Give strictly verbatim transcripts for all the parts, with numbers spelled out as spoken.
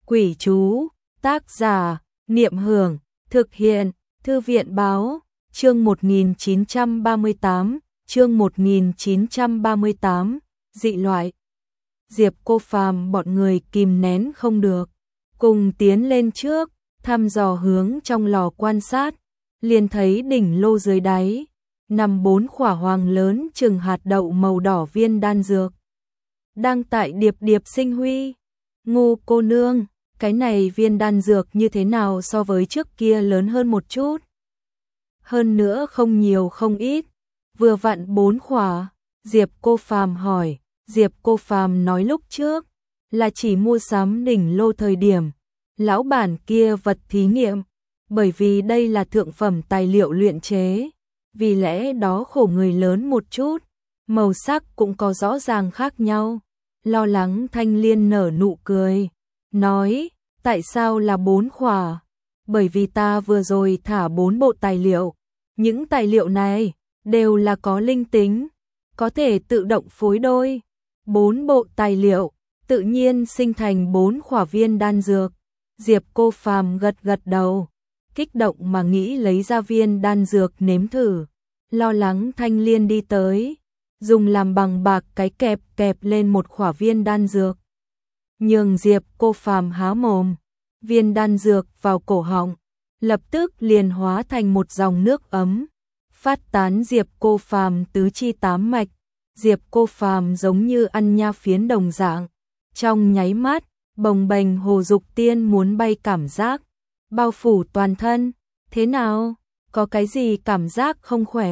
Quỷ chú, tác giả, Niệm Hưởng, thực hiện, Thư viện báo, chương một nghìn chín trăm ba mươi tám, chương một nghìn chín trăm ba mươi tám, dị loại. Diệp Cô Phàm bọn người kìm nén không được, cùng tiến lên trước, thăm dò hướng trong lò quan sát, liền thấy đỉnh lô dưới đáy, nằm bốn khỏa hoàng lớn chừng hạt đậu màu đỏ viên đan dược. Đang tại điệp điệp sinh huy. Ngô cô nương, cái này viên đan dược như thế nào so với trước kia lớn hơn một chút? Hơn nữa không nhiều không ít, vừa vặn bốn khỏa. Diệp Cô Phàm hỏi. Diệp Cô Phàm nói lúc trước là chỉ mua sắm đỉnh lô thời điểm lão bản kia vật thí nghiệm, bởi vì đây là thượng phẩm tài liệu luyện chế, vì lẽ đó khổ người lớn một chút, màu sắc cũng có rõ ràng khác nhau. Lo lắng Thanh Liên nở nụ cười, nói, tại sao là bốn khỏa? Bởi vì ta vừa rồi thả bốn bộ tài liệu, những tài liệu này đều là có linh tính, có thể tự động phối đôi. Bốn bộ tài liệu tự nhiên sinh thành bốn khỏa viên đan dược. Diệp Cô Phàm gật gật đầu, kích động mà nghĩ lấy ra viên đan dược nếm thử. Lo lắng Thanh Liên đi tới, dùng làm bằng bạc cái kẹp kẹp lên một khỏa viên đan dược. Nhường Diệp Cô Phàm há mồm, viên đan dược vào cổ họng, lập tức liền hóa thành một dòng nước ấm, phát tán Diệp Cô Phàm tứ chi tám mạch. Diệp Cô Phàm giống như ăn nha phiến đồng dạng, trong nháy mắt, bồng bềnh hồ dục tiên muốn bay cảm giác, bao phủ toàn thân. Thế nào? Có cái gì cảm giác không khỏe?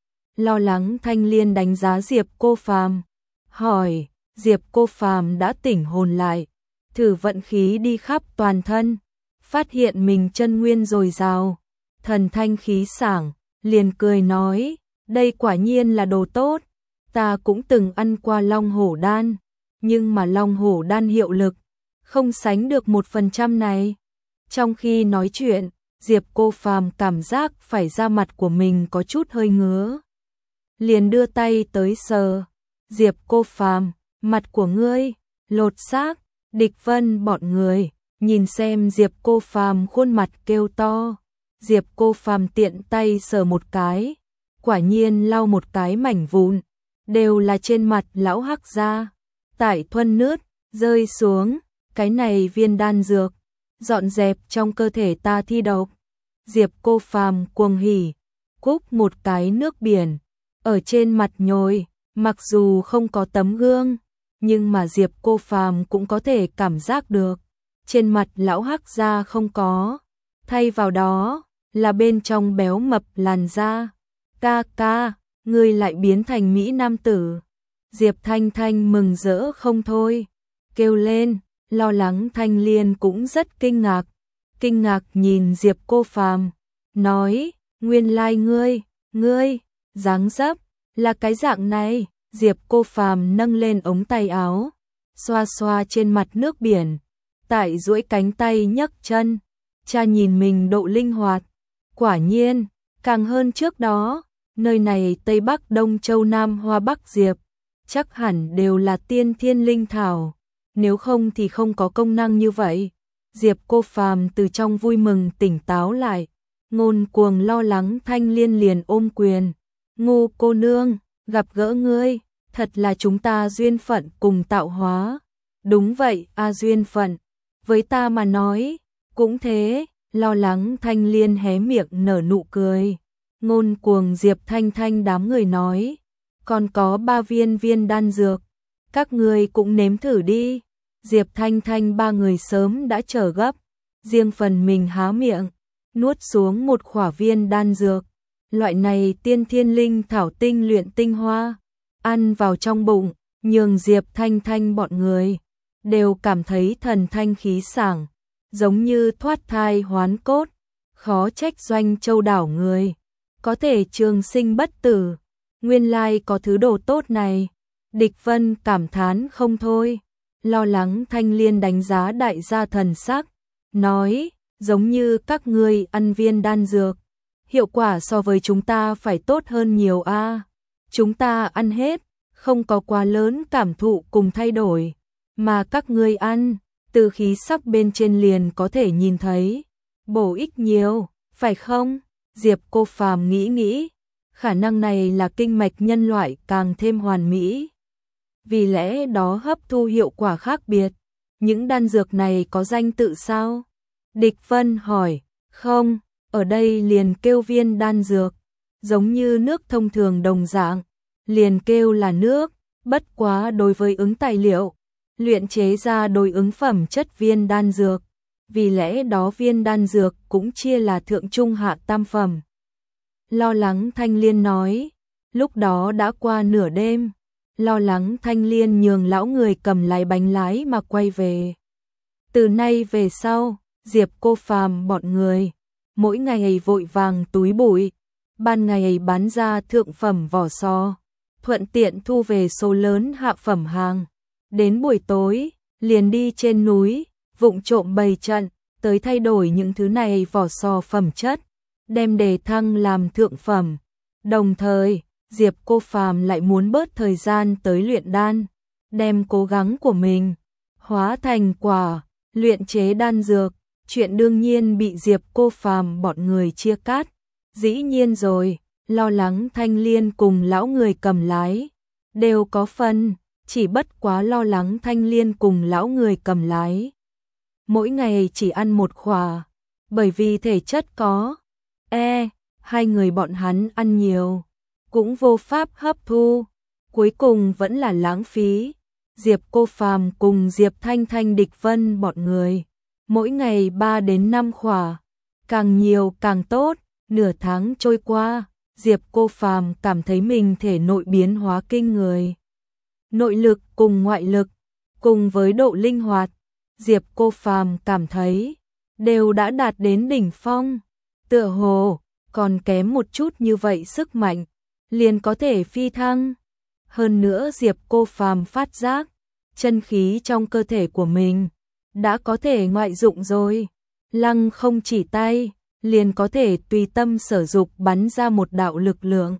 Lo lắng Thanh Liên đánh giá Diệp Cô Phàm, hỏi. Diệp Cô Phàm đã tỉnh hồn lại, thử vận khí đi khắp toàn thân, phát hiện mình chân nguyên dồi dào, thần thanh khí sảng, liền cười nói, đây quả nhiên là đồ tốt. Ta cũng từng ăn qua long hổ đan, nhưng mà long hổ đan hiệu lực không sánh được một phần trăm này. Trong khi nói chuyện, Diệp Cô Phàm cảm giác phải da mặt của mình có chút hơi ngứa, liền đưa tay tới sờ. Diệp Cô Phàm, mặt của ngươi lột xác. Địch Vân bọn người nhìn xem Diệp Cô Phàm khuôn mặt kêu to. Diệp Cô Phàm tiện tay sờ một cái, quả nhiên lau một cái mảnh vụn, đều là trên mặt lão hắc gia, tại thuần nước rơi xuống. Cái này viên đan dược dọn dẹp trong cơ thể ta thi độc. Diệp Cô Phàm cuồng hỉ, cúp một cái nước biển ở trên mặt nhồi, mặc dù không có tấm gương, nhưng mà Diệp Cô Phàm cũng có thể cảm giác được, trên mặt lão hắc gia không có, thay vào đó là bên trong béo mập làn da. Ca ca, ngươi lại biến thành mỹ nam tử. Diệp Thanh Thanh mừng rỡ không thôi, kêu lên. Lo lắng Thanh Liên cũng rất kinh ngạc, kinh ngạc nhìn Diệp Cô Phàm, nói, nguyên lai ngươi, ngươi, dáng dấp là cái dạng này. Diệp Cô Phàm nâng lên ống tay áo, xoa xoa trên mặt nước biển, tại duỗi cánh tay nhấc chân, cha nhìn mình độ linh hoạt, quả nhiên, càng hơn trước đó. Nơi này Tây Bắc Đông Châu Nam Hoa Bắc Diệp, chắc hẳn đều là tiên thiên linh thảo, nếu không thì không có công năng như vậy. Diệp Cô Phàm từ trong vui mừng tỉnh táo lại, ngôn cuồng lo lắng Thanh Liên liền ôm quyền. Ngô cô nương, gặp gỡ ngươi, thật là chúng ta duyên phận cùng tạo hóa. Đúng vậy, a duyên phận, với ta mà nói, cũng thế. Lo lắng Thanh Liên hé miệng nở nụ cười. Ngôn cuồng Diệp Thanh Thanh đám người nói, còn có ba viên viên đan dược, các người cũng nếm thử đi. Diệp Thanh Thanh ba người sớm đã chờ gấp, riêng phần mình há miệng, nuốt xuống một khỏa viên đan dược. Loại này tiên thiên linh thảo tinh luyện tinh hoa, ăn vào trong bụng, nhường Diệp Thanh Thanh bọn người đều cảm thấy thần thanh khí sảng, giống như thoát thai hoán cốt. Khó trách Doanh Châu đảo người có thể trường sinh bất tử, nguyên lai có thứ đồ tốt này. Địch Vân cảm thán không thôi. Lo lắng Thanh Liên đánh giá đại gia thần sắc, nói, giống như các ngươi ăn viên đan dược, hiệu quả so với chúng ta phải tốt hơn nhiều a. Chúng ta ăn hết, không có quá lớn cảm thụ cùng thay đổi, mà các ngươi ăn, từ khí sắc bên trên liền có thể nhìn thấy, bổ ích nhiều, phải không? Diệp Cô Phàm nghĩ nghĩ, khả năng này là kinh mạch nhân loại càng thêm hoàn mỹ. Vì lẽ đó hấp thu hiệu quả khác biệt. Những đan dược này có danh tự sao? Địch Vân hỏi, không, ở đây liền kêu viên đan dược, giống như nước thông thường đồng dạng, liền kêu là nước, bất quá đối với ứng tài liệu, luyện chế ra đối ứng phẩm chất viên đan dược, vì lẽ đó viên đan dược cũng chia là thượng trung hạ tam phẩm. Lo lắng Thanh Liên nói, lúc đó đã qua nửa đêm, lo lắng Thanh Liên nhường lão người cầm lái bánh lái mà quay về. Từ nay về sau, Diệp Cô Phàm bọn người, mỗi ngày vội vàng túi bụi, ban ngày bán ra thượng phẩm vỏ sò, thuận tiện thu về số lớn hạ phẩm hàng. Đến buổi tối, liền đi trên núi, vụng trộm bày trận, tới thay đổi những thứ này vỏ sò phẩm chất, đem đề thăng làm thượng phẩm. Đồng thời, Diệp Cô Phàm lại muốn bớt thời gian tới luyện đan, đem cố gắng của mình hóa thành quả, luyện chế đan dược, chuyện đương nhiên bị Diệp Cô Phàm bọn người chia cắt. Dĩ nhiên rồi, lo lắng Thanh Liên cùng lão người cầm lái đều có phần, chỉ bất quá lo lắng Thanh Liên cùng lão người cầm lái mỗi ngày chỉ ăn một khỏa, bởi vì thể chất có e, hai người bọn hắn ăn nhiều cũng vô pháp hấp thu, cuối cùng vẫn là lãng phí. Diệp Cô Phàm cùng Diệp Thanh Thanh Địch Vân bọn người, mỗi ngày ba đến năm khỏa, càng nhiều càng tốt. Nửa tháng trôi qua, Diệp Cô Phàm cảm thấy mình thể nội biến hóa kinh người. Nội lực cùng ngoại lực, cùng với độ linh hoạt, Diệp Cô Phàm cảm thấy đều đã đạt đến đỉnh phong, tựa hồ còn kém một chút như vậy sức mạnh liền có thể phi thăng. Hơn nữa Diệp Cô Phàm phát giác, chân khí trong cơ thể của mình đã có thể ngoại dụng rồi, lăng không chỉ tay, liền có thể tùy tâm sở dục bắn ra một đạo lực lượng.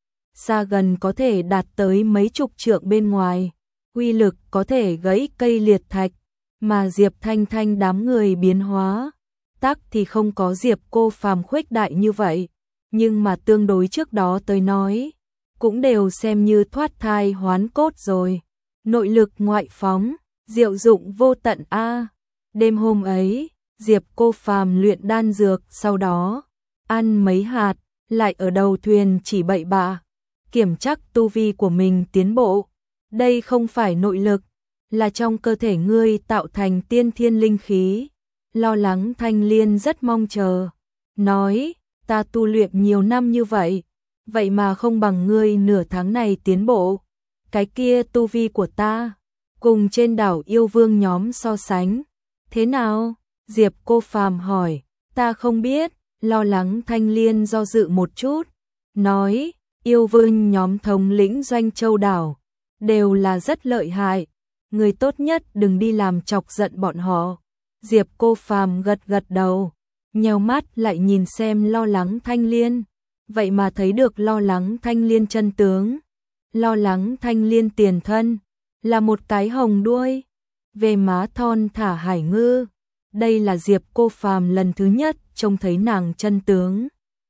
Xa gần có thể đạt tới mấy chục trượng bên ngoài, uy lực có thể gãy cây liệt thạch, mà Diệp Thanh Thanh đám người biến hóa, tắc thì không có Diệp Cô Phàm khuếch đại như vậy, nhưng mà tương đối trước đó tới nói, cũng đều xem như thoát thai hoán cốt rồi. Nội lực ngoại phóng, diệu dụng vô tận a. Đêm hôm ấy, Diệp Cô Phàm luyện đan dược, sau đó ăn mấy hạt, lại ở đầu thuyền chỉ bậy bạ, kiểm chắc tu vi của mình tiến bộ. Đây không phải nội lực, là trong cơ thể ngươi tạo thành tiên thiên linh khí. Lo lắng Thanh Liên rất mong chờ, nói, ta tu luyện nhiều năm như vậy, vậy mà không bằng ngươi nửa tháng này tiến bộ. Cái kia tu vi của ta, cùng trên đảo yêu vương nhóm so sánh, thế nào? Diệp Cô Phàm hỏi, ta không biết. Lo lắng Thanh Liên do dự một chút, nói, yêu vương nhóm thống lĩnh Doanh Châu đảo, đều là rất lợi hại, người tốt nhất đừng đi làm chọc giận bọn họ. Diệp Cô Phàm gật gật đầu, nheo mắt lại nhìn xem lo lắng Thanh Liên, vậy mà thấy được lo lắng Thanh Liên chân tướng. Lo lắng Thanh Liên tiền thân là một cái hồng đuôi, về má thon thả hải ngư. Đây là Diệp Cô Phàm lần thứ nhất trông thấy nàng chân tướng.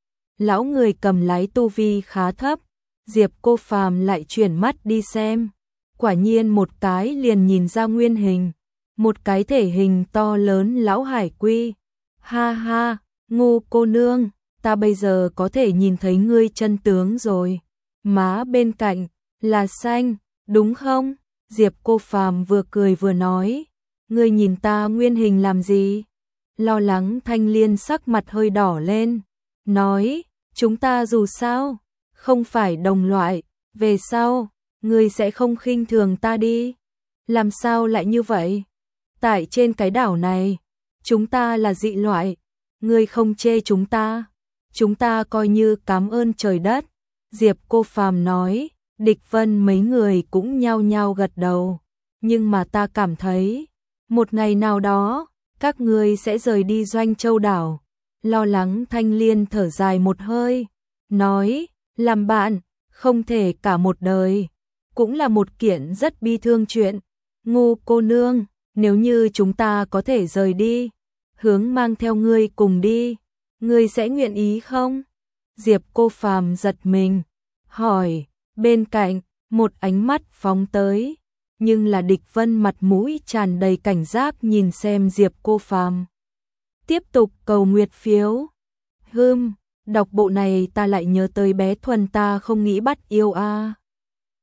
Lão người cầm lái tu vi khá thấp, Diệp Cô Phàm lại chuyển mắt đi xem, quả nhiên một cái liền nhìn ra nguyên hình, một cái thể hình to lớn lão hải quy. Ha ha, ngu cô nương, ta bây giờ có thể nhìn thấy ngươi chân tướng rồi. Má bên cạnh là xanh, đúng không? Diệp Cô Phàm vừa cười vừa nói, ngươi nhìn ta nguyên hình làm gì? Lo lắng Thanh Liên sắc mặt hơi đỏ lên, nói, chúng ta dù sao không phải đồng loại, về sau ngươi sẽ không khinh thường ta đi. Làm sao lại như vậy? Tại trên cái đảo này, chúng ta là dị loại, ngươi không chê chúng ta, chúng ta coi như cảm ơn trời đất. Diệp Cô Phàm nói, Địch Vân mấy người cũng nhao nhao gật đầu, nhưng mà ta cảm thấy, một ngày nào đó, các ngươi sẽ rời đi Doanh Châu đảo. Lo lắng Thanh Liên thở dài một hơi, nói, làm bạn, không thể cả một đời, cũng là một kiện rất bi thương chuyện. Ngu cô nương, nếu như chúng ta có thể rời đi, hướng mang theo ngươi cùng đi, ngươi sẽ nguyện ý không? Diệp Cô Phàm giật mình, hỏi, bên cạnh, một ánh mắt phóng tới, nhưng là Địch Vân mặt mũi tràn đầy cảnh giác nhìn xem Diệp Cô Phàm. Tiếp tục cầu nguyệt phiếu. Hừm, đọc bộ này ta lại nhớ tới bé Thuần ta không nghĩ bắt yêu a. À.